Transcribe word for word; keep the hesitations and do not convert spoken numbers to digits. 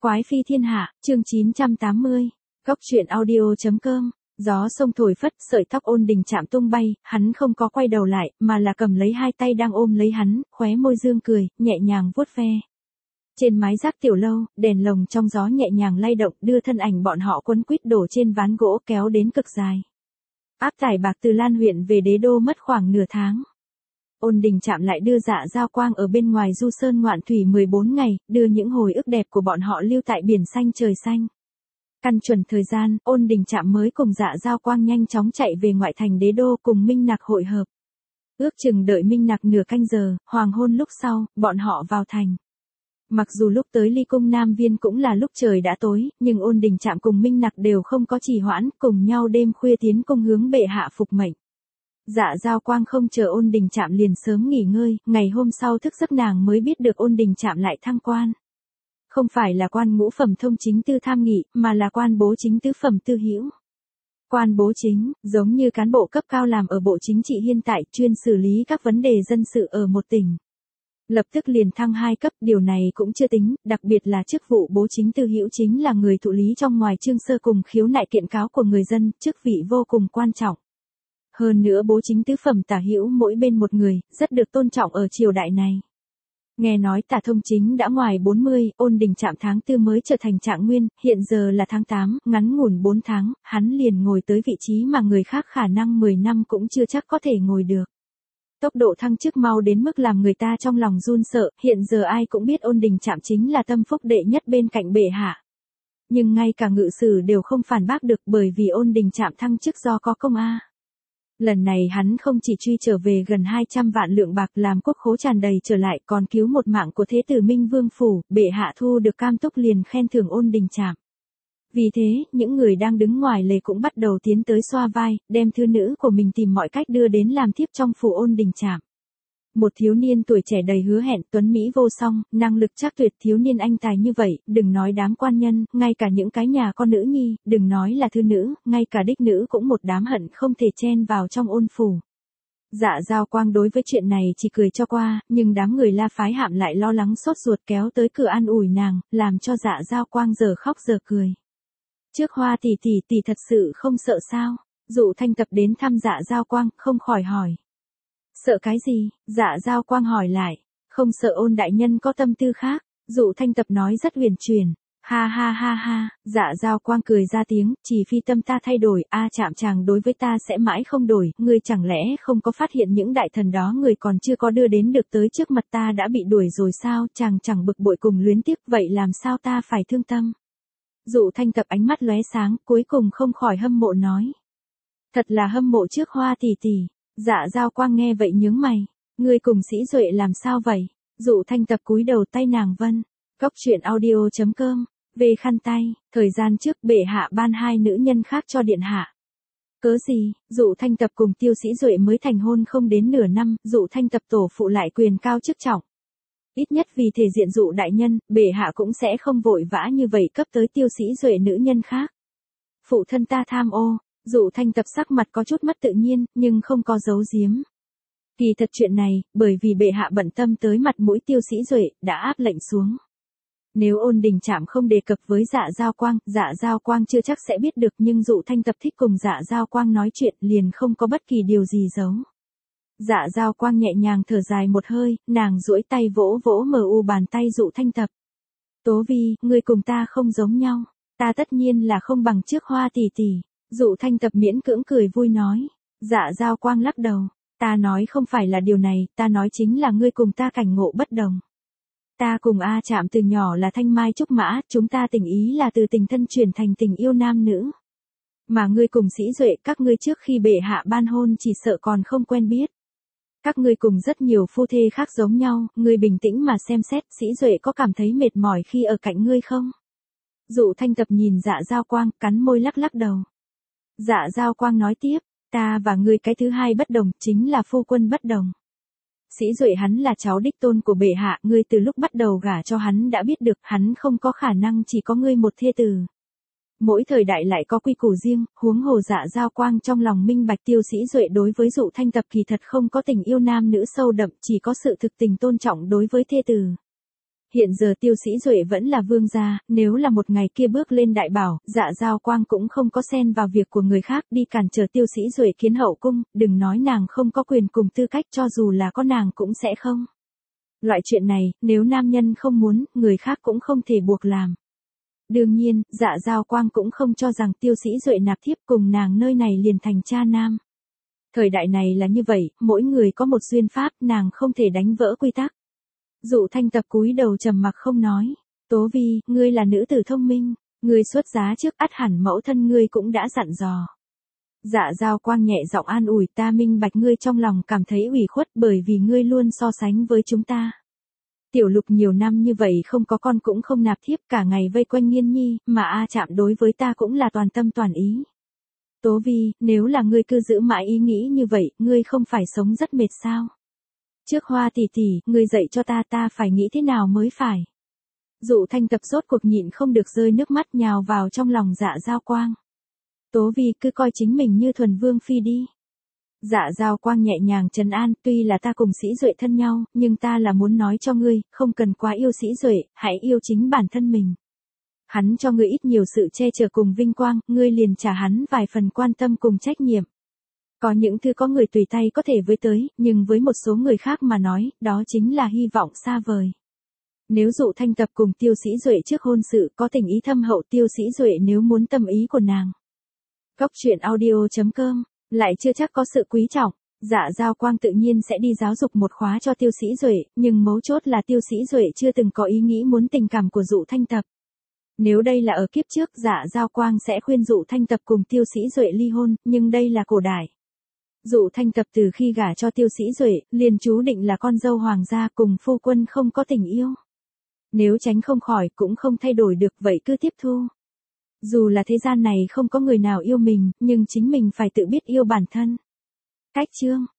Quái phi thiên hạ, chương chín trăm tám mươi. Góc truyện audio.com. Gió sông thổi phất, sợi tóc Ôn Đình Trạm tung bay, hắn không có quay đầu lại, mà là cầm lấy hai tay đang ôm lấy hắn, khóe môi dương cười, nhẹ nhàng vuốt ve. Trên mái rác tiểu lâu, đèn lồng trong gió nhẹ nhàng lay động, đưa thân ảnh bọn họ quấn quýt đổ trên ván gỗ kéo đến cực dài. Áp tải bạc từ Lan huyện về Đế Đô mất khoảng nửa tháng. Ôn Đình Trạm lại đưa Dạ Giao Quang ở bên ngoài du sơn ngoạn thủy mười bốn ngày, đưa những hồi ức đẹp của bọn họ lưu tại biển xanh trời xanh. Căn chuẩn thời gian, Ôn Đình Trạm mới cùng Dạ Giao Quang nhanh chóng chạy về ngoại thành Đế Đô cùng Minh Nặc hội hợp. Ước chừng đợi Minh Nặc nửa canh giờ, hoàng hôn lúc sau, bọn họ vào thành. Mặc dù lúc tới Ly Cung Nam Viên cũng là lúc trời đã tối, nhưng Ôn Đình Trạm cùng Minh Nặc đều không có trì hoãn, cùng nhau đêm khuya tiến cung hướng bệ hạ phục mệnh. Dạ Giao Quang không chờ Ôn Đình Trạm liền sớm nghỉ ngơi, ngày hôm sau thức giấc nàng mới biết được Ôn Đình Trạm lại thăng quan. Không phải là quan ngũ phẩm thông chính tư tham nghị, mà là quan bố chính tứ phẩm tư hữu. Quan bố chính, giống như cán bộ cấp cao làm ở Bộ Chính trị hiện tại, chuyên xử lý các vấn đề dân sự ở một tỉnh. Lập tức liền thăng hai cấp, điều này cũng chưa tính, đặc biệt là chức vụ bố chính tư hữu chính là người thụ lý trong ngoài chương sơ cùng khiếu nại kiện cáo của người dân, chức vị vô cùng quan trọng. Hơn nữa bố chính tứ phẩm tả hữu mỗi bên một người, rất được tôn trọng ở triều đại này. Nghe nói tả thông chính đã ngoài bốn mươi, Ôn Đình Trạm tháng tư mới trở thành trạng nguyên, hiện giờ là tháng tám, ngắn ngủn bốn tháng, hắn liền ngồi tới vị trí mà người khác khả năng mười năm cũng chưa chắc có thể ngồi được. Tốc độ thăng chức mau đến mức làm người ta trong lòng run sợ, hiện giờ ai cũng biết Ôn Đình Trạm chính là tâm phúc đệ nhất bên cạnh bệ hạ. Nhưng ngay cả ngự sử đều không phản bác được bởi vì Ôn Đình Trạm thăng chức do có công a. Lần này hắn không chỉ truy trở về gần hai trăm vạn lượng bạc làm quốc khố tràn đầy trở lại còn cứu một mạng của thế tử Minh Vương Phủ, bệ hạ thu được cam túc liền khen thưởng Ôn Đình Trạm. Vì thế, những người đang đứng ngoài lề cũng bắt đầu tiến tới xoa vai, đem thư nữ của mình tìm mọi cách đưa đến làm thiếp trong phủ Ôn Đình Trạm. Một thiếu niên tuổi trẻ đầy hứa hẹn, tuấn mỹ vô song, năng lực trác tuyệt, thiếu niên anh tài như vậy, đừng nói đám quan nhân, ngay cả những cái nhà con nữ nhi, đừng nói là thư nữ, ngay cả đích nữ cũng một đám hận không thể chen vào trong ôn phủ. Dạ Giao Quang đối với chuyện này chỉ cười cho qua, nhưng đám người La phái Hạm lại lo lắng sốt ruột kéo tới cửa an ủi nàng, làm cho Dạ Giao Quang giờ khóc giờ cười. Trước Hoa tỷ tỷ tỷ thật sự không sợ sao? Dụ Thanh Tập đến thăm Dạ Giao Quang, không khỏi hỏi. Sợ cái gì? Dạ Giao Quang hỏi lại. Không sợ Ôn đại nhân có tâm tư khác. Dụ Thanh Tập nói rất huyền truyền. Ha ha ha ha, Dạ Giao Quang cười ra tiếng, chỉ phi tâm ta thay đổi, a Trạm chàng đối với ta sẽ mãi không đổi, ngươi chẳng lẽ không có phát hiện những đại thần đó người còn chưa có đưa đến được tới trước mặt ta đã bị đuổi rồi sao, chàng chẳng bực bội cùng luyến tiếc, vậy làm sao ta phải thương tâm? Dụ Thanh Tập ánh mắt lóe sáng, cuối cùng không khỏi hâm mộ nói. Thật là hâm mộ trước Hoa tỷ tỷ. Dạ Giao Quang nghe vậy nhướng mày, ngươi cùng Sĩ Duệ làm sao vậy? Dụ Thanh Tập cúi đầu tay nàng vân. Góc truyện audio.com. Về khăn tay, thời gian trước bệ hạ ban hai nữ nhân khác cho điện hạ. Cớ gì? Dụ Thanh Tập cùng Tiêu Sĩ Duệ mới thành hôn không đến nửa năm, Dụ Thanh Tập tổ phụ lại quyền cao chức trọng. Ít nhất vì thể diện Dụ đại nhân, bệ hạ cũng sẽ không vội vã như vậy cấp tới Tiêu Sĩ Duệ nữ nhân khác. Phụ thân ta tham ô. Dụ Thanh Tập sắc mặt có chút mất tự nhiên, nhưng không có giấu giếm. Kỳ thật chuyện này, bởi vì bệ hạ bận tâm tới mặt mũi Tiêu Sĩ Duệ, đã áp lệnh xuống. Nếu Ôn Đình Trạm không đề cập với Dạ Giao Quang, Dạ Giao Quang chưa chắc sẽ biết được, nhưng Dụ Thanh Tập thích cùng Dạ Giao Quang nói chuyện liền không có bất kỳ điều gì giấu. Dạ Giao Quang nhẹ nhàng thở dài một hơi, nàng duỗi tay vỗ vỗ mờ u bàn tay Dụ Thanh Tập. Tố Vi, ngươi cùng ta không giống nhau, ta tất nhiên là không bằng trước Hoa tỷ tỷ. Dụ Thanh Tập miễn cưỡng cười vui nói. Dạ Giao Quang lắc đầu. Ta nói không phải là điều này, ta nói chính là ngươi cùng ta cảnh ngộ bất đồng. Ta cùng A Trạm từ nhỏ là thanh mai trúc mã, chúng ta tình ý là từ tình thân chuyển thành tình yêu nam nữ. Mà ngươi cùng Sĩ Duệ, các ngươi trước khi bệ hạ ban hôn chỉ sợ còn không quen biết. Các ngươi cùng rất nhiều phu thê khác giống nhau, ngươi bình tĩnh mà xem xét, Sĩ Duệ có cảm thấy mệt mỏi khi ở cạnh ngươi không? Dụ Thanh Tập nhìn Dạ Giao Quang, cắn môi lắc lắc đầu. Dạ Giao Quang nói tiếp, ta và ngươi cái thứ hai bất đồng, chính là phu quân bất đồng. Sĩ Duệ hắn là cháu đích tôn của bệ hạ, ngươi từ lúc bắt đầu gả cho hắn đã biết được, hắn không có khả năng chỉ có ngươi một thê tử. Mỗi thời đại lại có quy củ riêng, huống hồ Dạ Giao Quang trong lòng minh bạch Tiêu Sĩ Duệ đối với Dụ Thanh Tập kỳ thật không có tình yêu nam nữ sâu đậm, chỉ có sự thực tình tôn trọng đối với thê tử. Hiện giờ Tiêu Sĩ Duệ vẫn là vương gia, nếu là một ngày kia bước lên đại bảo, Dạ Giao Quang cũng không có xen vào việc của người khác đi cản trở Tiêu Sĩ Duệ kiến hậu cung, đừng nói nàng không có quyền cùng tư cách, cho dù là có nàng cũng sẽ không. Loại chuyện này, nếu nam nhân không muốn, người khác cũng không thể buộc làm. Đương nhiên, Dạ Giao Quang cũng không cho rằng Tiêu Sĩ Duệ nạp thiếp cùng nàng nơi này liền thành cha nam. Thời đại này là như vậy, mỗi người có một duyên pháp, nàng không thể đánh vỡ quy tắc. Dụ Thanh Tập cúi đầu trầm mặc không nói. Tố Vi, ngươi là nữ tử thông minh, ngươi xuất giá trước ắt hẳn mẫu thân ngươi cũng đã dặn dò. Dạ Giao Quang nhẹ giọng an ủi, ta minh bạch ngươi trong lòng cảm thấy ủy khuất bởi vì ngươi luôn so sánh với chúng ta. Tiểu Lục nhiều năm như vậy không có con cũng không nạp thiếp, cả ngày vây quanh Nghiên Nhi, mà A Trạm đối với ta cũng là toàn tâm toàn ý. Tố Vi, nếu là ngươi cứ giữ mãi ý nghĩ như vậy, ngươi không phải sống rất mệt sao? Trước Hoa tỷ tỷ, ngươi dạy cho ta ta phải nghĩ thế nào mới phải. Dụ Thanh Tập rốt cuộc nhịn không được rơi nước mắt nhào vào trong lòng Dạ Giao Quang. Tố Vi cứ coi chính mình như thuần vương phi đi. Dạ Giao Quang nhẹ nhàng trấn an, tuy là ta cùng Sĩ Duệ thân nhau, nhưng ta là muốn nói cho ngươi, không cần quá yêu Sĩ Duệ, hãy yêu chính bản thân mình. Hắn cho ngươi ít nhiều sự che chở cùng vinh quang, ngươi liền trả hắn vài phần quan tâm cùng trách nhiệm. Có những thứ có người tùy tay có thể với tới, nhưng với một số người khác mà nói, đó chính là hy vọng xa vời. Nếu Dụ Thanh Tập cùng Tiêu Sĩ Duệ trước hôn sự có tình ý thâm hậu, Tiêu Sĩ Duệ nếu muốn tâm ý của nàng. Góc truyện audio chấm com, lại chưa chắc có sự quý trọng. Dạ Giao Quang tự nhiên sẽ đi giáo dục một khóa cho Tiêu Sĩ Duệ, nhưng mấu chốt là Tiêu Sĩ Duệ chưa từng có ý nghĩ muốn tình cảm của Dụ Thanh Tập. Nếu đây là ở kiếp trước, Dạ Giao Quang sẽ khuyên Dụ Thanh Tập cùng Tiêu Sĩ Duệ ly hôn, nhưng đây là cổ đại. Dụ Thanh Tập từ khi gả cho Tiêu Sĩ Duệ, liền chú định là con dâu hoàng gia, cùng phu quân không có tình yêu. Nếu tránh không khỏi cũng không thay đổi được, vậy cứ tiếp thu. Dù là thế gian này không có người nào yêu mình, nhưng chính mình phải tự biết yêu bản thân. Cách chương